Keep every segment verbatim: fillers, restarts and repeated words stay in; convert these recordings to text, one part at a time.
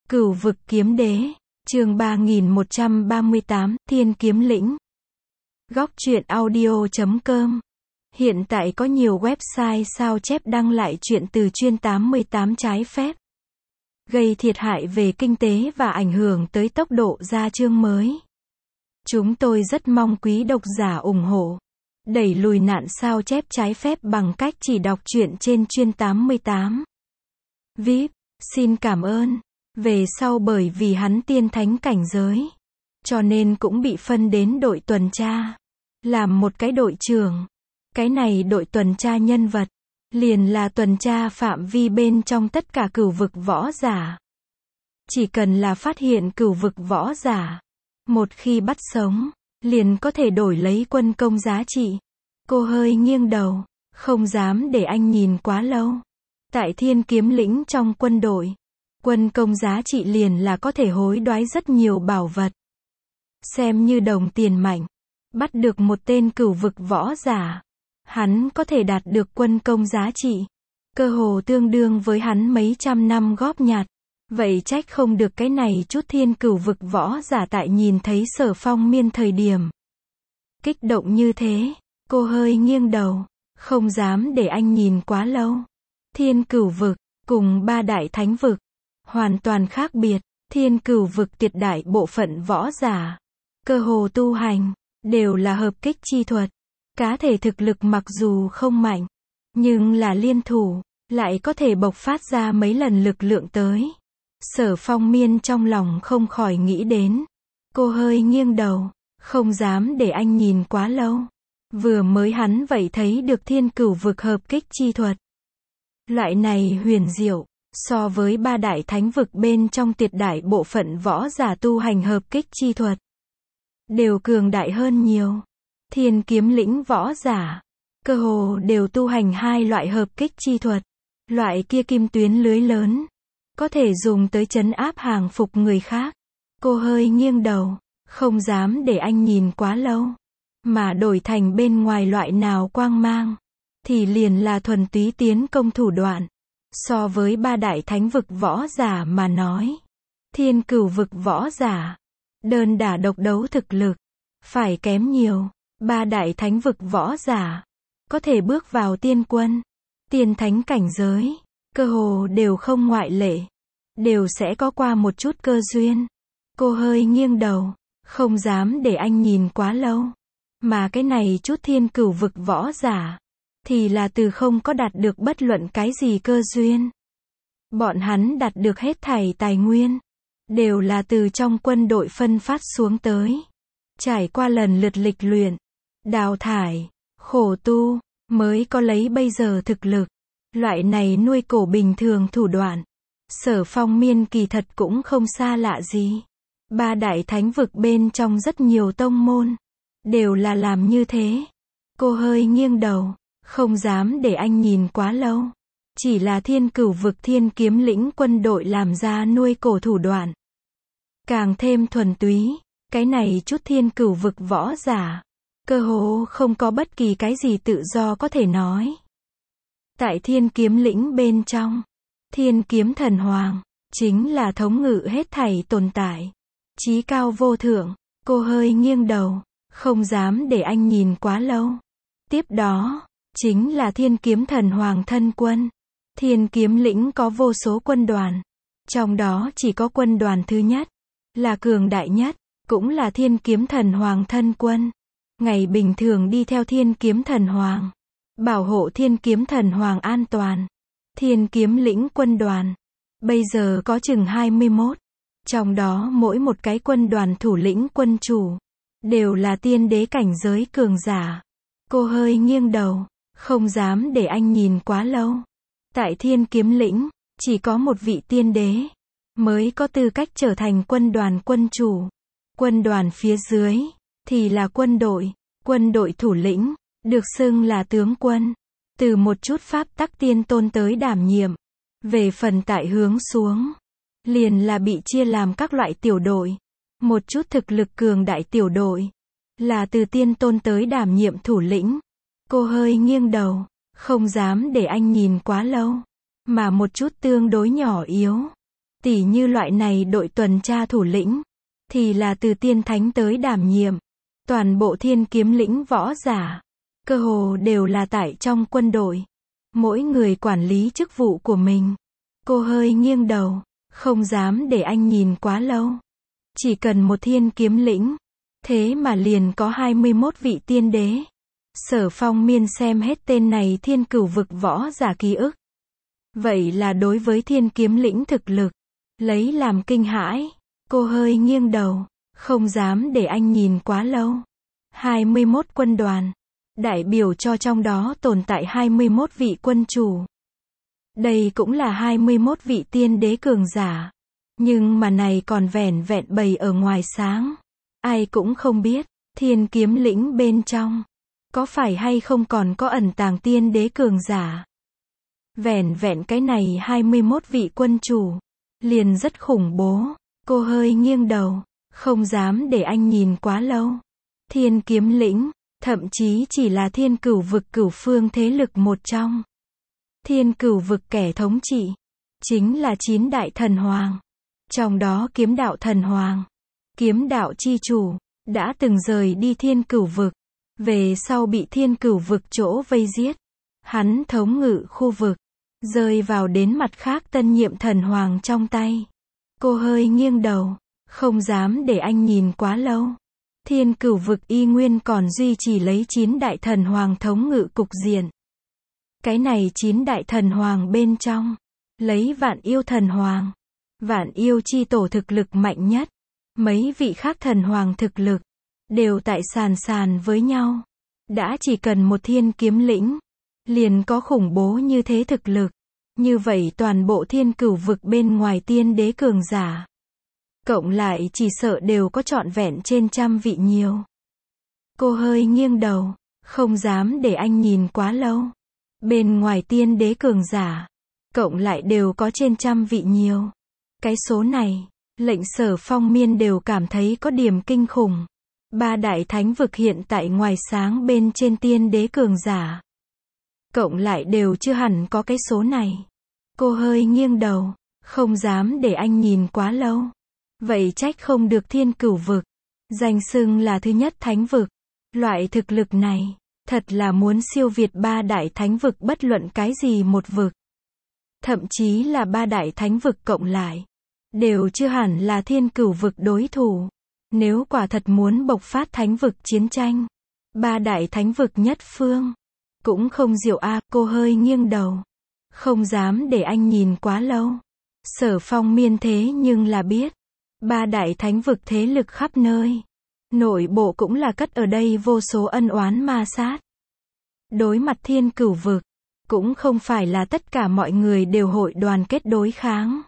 Cửu vực kiếm đế, chương ba nghìn một trăm ba mươi tám, Thiên Kiếm Lĩnh. Góc truyện audio chấm com. Hiện tại có nhiều website sao chép đăng lại truyện từ chuyên tám mươi tám trái phép, gây thiệt hại về kinh tế và ảnh hưởng tới tốc độ ra chương mới. Chúng tôi rất mong quý độc giả ủng hộ, đẩy lùi nạn sao chép trái phép bằng cách chỉ đọc truyện trên chuyên tám mươi tám. vê i pê, xin cảm ơn. Về sau bởi vì hắn tiên thánh cảnh giới, cho nên cũng bị phân đến đội tuần tra, làm một cái đội trưởng. Cái này đội tuần tra nhân vật, liền là tuần tra phạm vi bên trong tất cả cửu vực võ giả. Chỉ cần là phát hiện cửu vực võ giả, một khi bắt sống, liền có thể đổi lấy quân công giá trị. Cô hơi nghiêng đầu, không dám để anh nhìn quá lâu. Tại Thiên Kiếm Lĩnh trong quân đội, quân công giá trị liền là có thể hối đoái rất nhiều bảo vật. Xem như đồng tiền mạnh, bắt được một tên cửu vực võ giả, hắn có thể đạt được quân công giá trị, cơ hồ tương đương với hắn mấy trăm năm góp nhặt. Vậy trách không được cái này chút thiên cửu vực võ giả tại nhìn thấy Sở Phong Miên thời điểm kích động như thế. Cô hơi nghiêng đầu, không dám để anh nhìn quá lâu. Thiên cửu vực, cùng ba đại thánh vực, hoàn toàn khác biệt. Thiên cửu vực tuyệt đại bộ phận võ giả, cơ hồ tu hành, đều là hợp kích chi thuật. Cá thể thực lực mặc dù không mạnh, nhưng là liên thủ, lại có thể bộc phát ra mấy lần lực lượng tới. Sở Phong Miên trong lòng không khỏi nghĩ đến. Cô hơi nghiêng đầu, không dám để anh nhìn quá lâu. Vừa mới hắn vậy thấy được thiên cửu vực hợp kích chi thuật. Loại này huyền diệu, so với ba đại thánh vực bên trong tuyệt đại bộ phận võ giả tu hành hợp kích chi thuật, đều cường đại hơn nhiều. Thiên Kiếm Lĩnh võ giả, cơ hồ đều tu hành hai loại hợp kích chi thuật. Loại kia kim tuyến lưới lớn, có thể dùng tới trấn áp hàng phục người khác. Cô hơi nghiêng đầu, không dám để anh nhìn quá lâu. Mà đổi thành bên ngoài loại nào quang mang, thì liền là thuần túy tiến công thủ đoạn. So với ba đại thánh vực võ giả mà nói, thiên cửu vực võ giả, đơn đả độc đấu thực lực, phải kém nhiều. Ba đại thánh vực võ giả, có thể bước vào tiên quân, tiên thánh cảnh giới, cơ hồ đều không ngoại lệ, đều sẽ có qua một chút cơ duyên. Cô hơi nghiêng đầu, không dám để anh nhìn quá lâu. Mà cái này chút thiên cửu vực võ giả, thì là từ không có đạt được bất luận cái gì cơ duyên. Bọn hắn đạt được hết thảy tài nguyên, đều là từ trong quân đội phân phát xuống tới. Trải qua lần lượt lịch luyện, đào thải, khổ tu, mới có lấy bây giờ thực lực. Loại này nuôi cổ bình thường thủ đoạn, Sở Phong Miên kỳ thật cũng không xa lạ gì. Ba đại thánh vực bên trong rất nhiều tông môn, đều là làm như thế. Cô hơi nghiêng đầu, không dám để anh nhìn quá lâu. Chỉ là thiên cửu vực Thiên Kiếm Lĩnh quân đội làm ra nuôi cổ thủ đoạn, càng thêm thuần túy. Cái này chút thiên cửu vực võ giả, cơ hồ không có bất kỳ cái gì tự do có thể nói. Tại Thiên Kiếm Lĩnh bên trong, Thiên Kiếm Thần Hoàng, chính là thống ngự hết thảy tồn tại, chí cao vô thượng. Cô hơi nghiêng đầu, không dám để anh nhìn quá lâu. Tiếp đó, chính là Thiên Kiếm Thần Hoàng thân quân. Thiên Kiếm Lĩnh có vô số quân đoàn, trong đó chỉ có quân đoàn thứ nhất, là cường đại nhất, cũng là Thiên Kiếm Thần Hoàng thân quân. Ngày bình thường đi theo Thiên Kiếm Thần Hoàng, bảo hộ Thiên Kiếm Thần Hoàng an toàn. Thiên Kiếm Lĩnh quân đoàn, bây giờ có chừng hai mươi mốt. Trong đó mỗi một cái quân đoàn thủ lĩnh quân chủ, đều là tiên đế cảnh giới cường giả. Cô hơi nghiêng đầu, không dám để anh nhìn quá lâu. Tại Thiên Kiếm Lĩnh, chỉ có một vị tiên đế, mới có tư cách trở thành quân đoàn quân chủ. Quân đoàn phía dưới, thì là quân đội. Quân đội thủ lĩnh, được xưng là tướng quân. Từ một chút pháp tắc tiên tôn tới đảm nhiệm. Về phần tại hướng xuống, liền là bị chia làm các loại tiểu đội. Một chút thực lực cường đại tiểu đội, là từ tiên tôn tới đảm nhiệm thủ lĩnh. Cô hơi nghiêng đầu, không dám để anh nhìn quá lâu. Mà một chút tương đối nhỏ yếu, Tỉ như loại này đội tuần tra thủ lĩnh, thì là từ tiên thánh tới đảm nhiệm. Toàn bộ thiên kiếm lĩnh võ giả, cơ hồ đều là tại trong quân đội. Mỗi người quản lý chức vụ của mình. Cô hơi nghiêng đầu, không dám để anh nhìn quá lâu. Chỉ cần một thiên kiếm lĩnh, thế mà liền có hai mươi mốt vị tiên đế. Sở Phong Miên xem hết tên này thiên cửu vực võ giả ký ức. Vậy là đối với thiên kiếm lĩnh thực lực, lấy làm kinh hãi. Cô hơi nghiêng đầu, không dám để anh nhìn quá lâu. hai mươi mốt quân đoàn, đại biểu cho trong đó tồn tại hai mươi mốt vị quân chủ. Đây cũng là hai mươi mốt vị tiên đế cường giả. Nhưng mà này còn vẻn vẹn bày ở ngoài sáng. Ai cũng không biết, thiên kiếm lĩnh bên trong, có phải hay không còn có ẩn tàng tiên đế cường giả. Vẻn vẹn cái này hai mươi mốt vị quân chủ, liền rất khủng bố. Cô hơi nghiêng đầu, không dám để anh nhìn quá lâu. Thiên kiếm lĩnh, thậm chí chỉ là thiên cửu vực cửu phương thế lực một trong. Thiên cửu vực kẻ thống trị, chính là chín đại thần hoàng. Trong đó kiếm đạo thần hoàng, kiếm đạo chi chủ, đã từng rời đi thiên cửu vực. Về sau bị thiên cửu vực chỗ vây giết. Hắn thống ngự khu vực, rơi vào đến mặt khác tân nhiệm thần hoàng trong tay. Cô hơi nghiêng đầu, không dám để anh nhìn quá lâu. Thiên cửu vực y nguyên còn duy trì lấy chín đại thần hoàng thống ngự cục diện. Cái này chín đại thần hoàng bên trong, lấy vạn yêu thần hoàng, vạn yêu chi tổ thực lực mạnh nhất. Mấy vị khác thần hoàng thực lực, đều tại sàn sàn với nhau. Đã chỉ cần một thiên kiếm lĩnh, liền có khủng bố như thế thực lực. Như vậy toàn bộ thiên cửu vực bên ngoài tiên đế cường giả, cộng lại chỉ sợ đều có trọn vẹn trên trăm vị nhiều. Cô hơi nghiêng đầu, không dám để anh nhìn quá lâu. Bên ngoài tiên đế cường giả, cộng lại đều có trên trăm vị nhiều. Cái số này, lệnh Sở Phong Miên đều cảm thấy có điểm kinh khủng. Ba đại thánh vực hiện tại ngoài sáng bên trên tiên đế cường giả, cộng lại đều chưa hẳn có cái số này. Cô hơi nghiêng đầu, không dám để anh nhìn quá lâu. Vậy trách không được thiên cửu vực, danh xưng là thứ nhất thánh vực. Loại thực lực này, thật là muốn siêu việt ba đại thánh vực bất luận cái gì một vực. Thậm chí là ba đại thánh vực cộng lại, đều chưa hẳn là thiên cửu vực đối thủ. Nếu quả thật muốn bộc phát thánh vực chiến tranh, ba đại thánh vực nhất phương, cũng không diệu a. Cô hơi nghiêng đầu, không dám để anh nhìn quá lâu. Sở Phong Miên thế nhưng là biết, ba đại thánh vực thế lực khắp nơi, nội bộ cũng là cất ở đây vô số ân oán ma sát. Đối mặt thiên cửu vực, cũng không phải là tất cả mọi người đều hội đoàn kết đối kháng.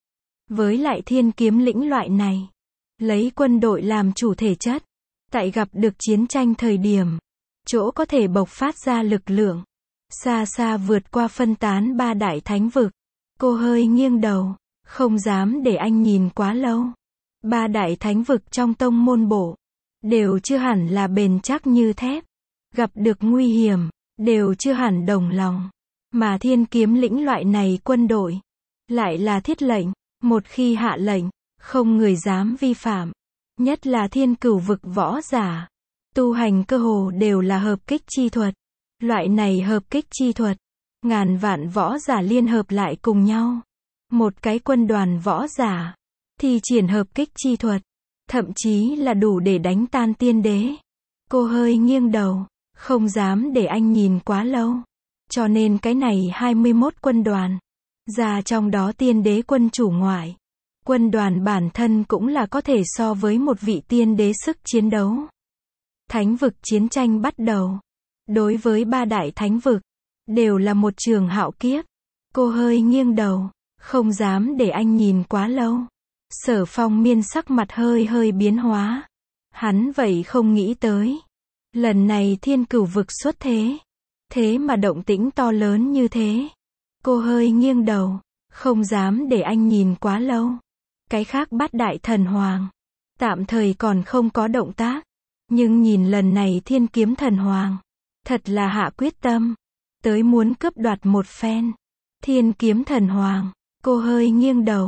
Với lại thiên kiếm lĩnh loại này, lấy quân đội làm chủ thể chất, tại gặp được chiến tranh thời điểm, chỗ có thể bộc phát ra lực lượng, xa xa vượt qua phân tán ba đại thánh vực. Cô hơi nghiêng đầu, không dám để anh nhìn quá lâu. Ba đại thánh vực trong tông môn bộ, đều chưa hẳn là bền chắc như thép. Gặp được nguy hiểm, đều chưa hẳn đồng lòng. Mà thiên kiếm lĩnh loại này quân đội, lại là thiết lệnh, một khi hạ lệnh, không người dám vi phạm. Nhất là thiên cửu vực võ giả, tu hành cơ hồ đều là hợp kích chi thuật. Loại này hợp kích chi thuật, ngàn vạn võ giả liên hợp lại cùng nhau. Một cái quân đoàn võ giả, thì triển hợp kích chi thuật, thậm chí là đủ để đánh tan tiên đế. Cô hơi nghiêng đầu, không dám để anh nhìn quá lâu. Cho nên cái này hai mươi mốt quân đoàn, ra trong đó tiên đế quân chủ ngoại. Quân đoàn bản thân cũng là có thể so với một vị tiên đế sức chiến đấu. Thánh vực chiến tranh bắt đầu. Đối với ba đại thánh vực, đều là một trường hạo kiếp. Cô hơi nghiêng đầu, không dám để anh nhìn quá lâu. Sở Phong Miên sắc mặt hơi hơi biến hóa. Hắn vậy không nghĩ tới. Lần này thiên cửu vực xuất thế. Thế mà động tĩnh to lớn như thế. Cô hơi nghiêng đầu, không dám để anh nhìn quá lâu. Cái khác bát đại thần hoàng, tạm thời còn không có động tác. Nhưng nhìn lần này thiên kiếm thần hoàng, thật là hạ quyết tâm, tới muốn cướp đoạt một phen. Thiên kiếm thần hoàng, cô hơi nghiêng đầu,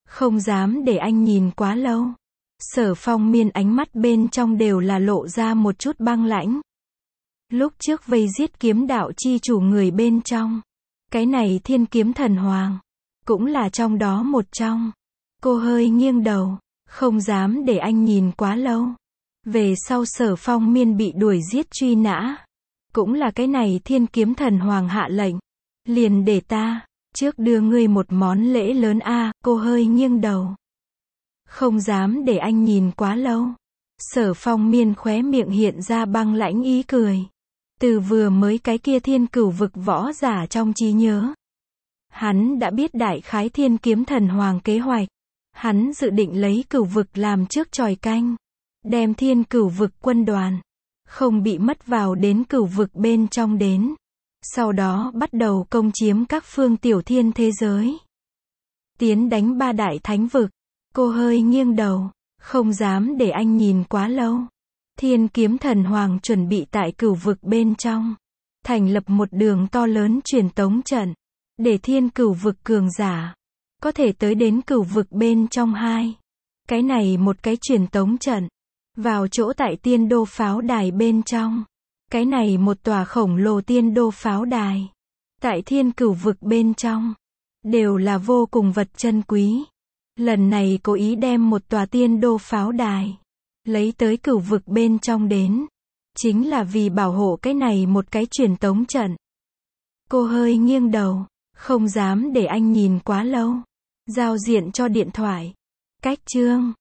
Không dám để anh nhìn quá lâu. Sở Phong Miên ánh mắt bên trong đều là lộ ra một chút băng lãnh. Lúc trước vây giết kiếm đạo chi chủ người bên trong. Cái này Thiên Kiếm Thần Hoàng. Cũng là trong đó một trong. Cô hơi nghiêng đầu. Không dám để anh nhìn quá lâu. Về sau Sở Phong Miên bị đuổi giết truy nã. Cũng là cái này Thiên Kiếm Thần Hoàng hạ lệnh. Liền để ta, trước đưa ngươi một món lễ lớn a. À, cô hơi nghiêng đầu. Không dám để anh nhìn quá lâu. Sở Phong Miên khóe miệng hiện ra băng lãnh ý cười. Từ vừa mới cái kia Thiên Cửu Vực võ giả trong trí nhớ. Hắn đã biết đại khái Thiên Kiếm Thần Hoàng kế hoạch. Hắn dự định lấy Cửu Vực làm trước chòi canh. Đem Thiên Cửu Vực quân đoàn. Không bị mất vào đến Cửu Vực bên trong đến. Sau đó bắt đầu công chiếm các phương tiểu thiên thế giới. Tiến đánh ba đại thánh vực. Cô hơi nghiêng đầu. Không dám để anh nhìn quá lâu. Thiên Kiếm Thần Hoàng chuẩn bị tại Cửu Vực bên trong. Thành lập một đường to lớn truyền tống trận. Để Thiên Cửu Vực cường giả. Có thể tới đến Cửu Vực bên trong hai. Cái này một cái truyền tống trận. Vào chỗ tại tiên đô pháo đài bên trong. Cái này một tòa khổng lồ tiên đô pháo đài. Tại Thiên Cửu Vực bên trong. Đều là vô cùng vật chân quý. Lần này cố ý đem một tòa tiên đô pháo đài. Lấy tới Cửu Vực bên trong đến. Chính là vì bảo hộ cái này một cái truyền tống trận. Cô hơi nghiêng đầu. Không dám để anh nhìn quá lâu. Giao diện cho điện thoại. Cách chương.